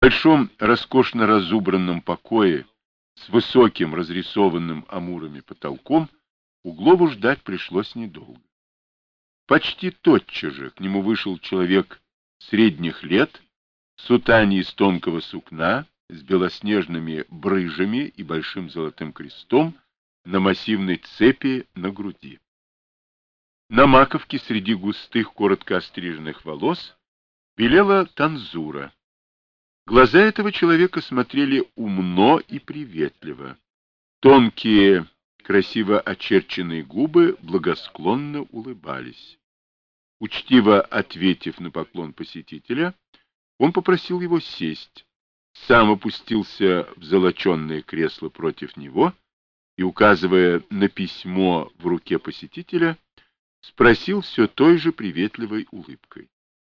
большом роскошно разубранном покое с высоким разрисованным амурами потолком Углову ждать пришлось недолго. Почти тотчас же к нему вышел человек средних лет, в сутане из тонкого сукна, с белоснежными брыжами и большим золотым крестом на массивной цепи на груди. На маковке среди густых, коротко остриженных волос белела танзура. Глаза этого человека смотрели умно и приветливо. Тонкие, красиво очерченные губы благосклонно улыбались. Учтиво ответив на поклон посетителя, он попросил его сесть, сам опустился в золоченое кресло против него и, указывая на письмо в руке посетителя, спросил все той же приветливой улыбкой.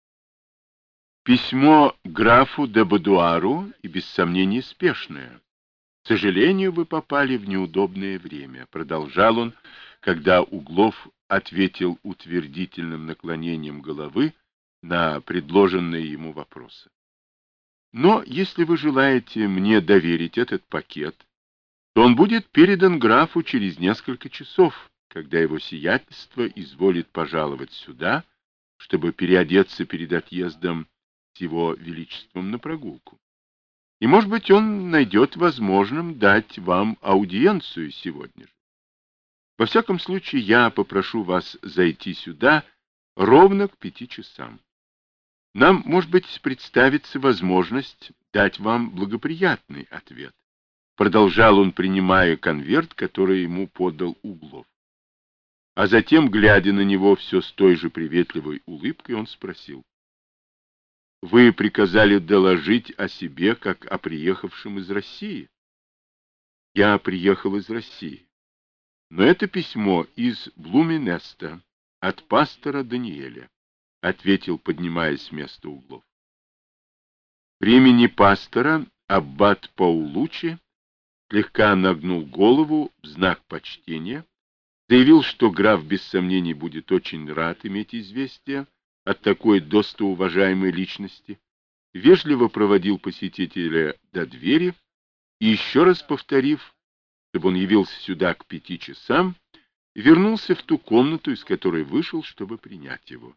Письмо графу де Бодуару и, без сомнения, спешное. К сожалению, вы попали в неудобное время, продолжал он, когда Углов ответил утвердительным наклонением головы на предложенные ему вопросы. Но если вы желаете мне доверить этот пакет, то он будет передан графу через несколько часов, когда его сиятельство изволит пожаловать сюда, чтобы переодеться перед отъездом с его величеством на прогулку. И, может быть, он найдет возможным дать вам аудиенцию сегодня же. Во всяком случае, я попрошу вас зайти сюда ровно к 5 часам. Нам, может быть, представится возможность дать вам благоприятный ответ. Продолжал он, принимая конверт, который ему подал Углов. А затем, глядя на него все с той же приветливой улыбкой, он спросил: «Вы приказали доложить о себе, как о приехавшем из России?» «Я приехал из России. Но это письмо из Блуминеста от пастора Даниэля», — ответил, поднимаясь с места Углов. При имени пастора аббат Паулуччи слегка нагнул голову в знак почтения, заявил, что граф без сомнений будет очень рад иметь известие от такой достоуважаемой личности, вежливо проводил посетителя до двери и, еще раз повторив, чтобы он явился сюда к 5 часам, вернулся в ту комнату, из которой вышел, чтобы принять его.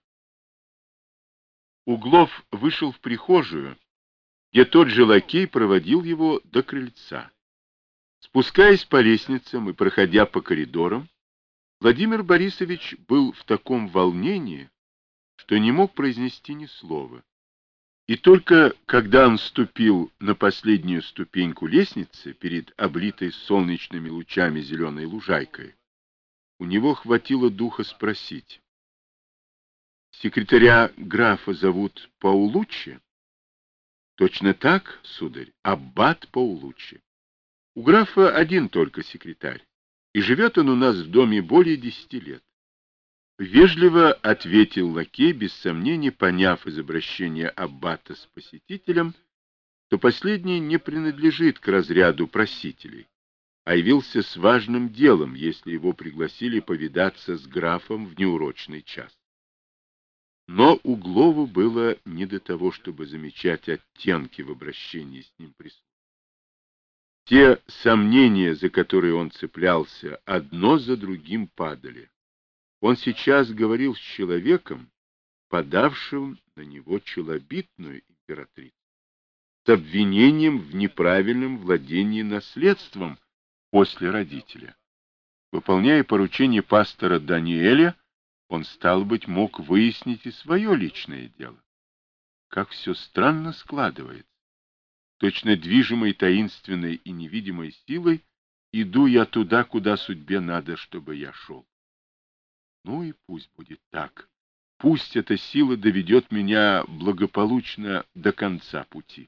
Углов вышел в прихожую, где тот же лакей проводил его до крыльца. Спускаясь по лестницам и проходя по коридорам, Владимир Борисович был в таком волнении, что не мог произнести ни слова. И только когда он ступил на последнюю ступеньку лестницы перед облитой солнечными лучами зеленой лужайкой, у него хватило духа спросить: «Секретаря графа зовут Паулуччи?» «Точно так, сударь, аббат Паулуччи. У графа один только секретарь, и живет он у нас в доме более 10 лет». Вежливо ответил лакей, без сомнения поняв из обращения аббата с посетителем, что последний не принадлежит к разряду просителей, а явился с важным делом, если его пригласили повидаться с графом в неурочный час. Но Углову было не до того, чтобы замечать оттенки в обращении с ним присутствующих. Те сомнения, за которые он цеплялся, одно за другим падали. Он сейчас говорил с человеком, подавшим на него челобитную императрицу, с обвинением в неправильном владении наследством после родителя. Выполняя поручение пастора Даниэля, он, стало быть, мог выяснить и свое личное дело. Как все странно складывается. Точно движимой таинственной и невидимой силой иду я туда, куда судьбе надо, чтобы я шел. Ну и пусть будет так. Пусть эта сила доведет меня благополучно до конца пути.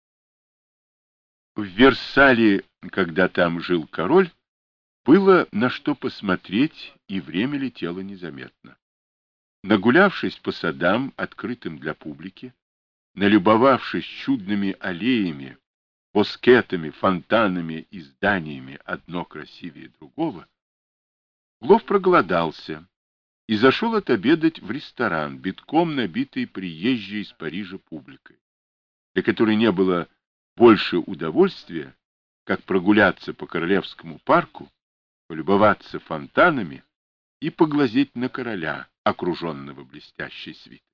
В Версале, когда там жил король, было на что посмотреть, и время летело незаметно. Нагулявшись по садам, открытым для публики, налюбовавшись чудными аллеями, боскетами, фонтанами и зданиями, одно красивее другого, Углов проголодался и зашел отобедать в ресторан, битком набитый приезжей из Парижа публикой. для которой не было больше удовольствия, как прогуляться по Королевскому парку, полюбоваться фонтанами и поглазеть на короля, окруженного блестящей свитой.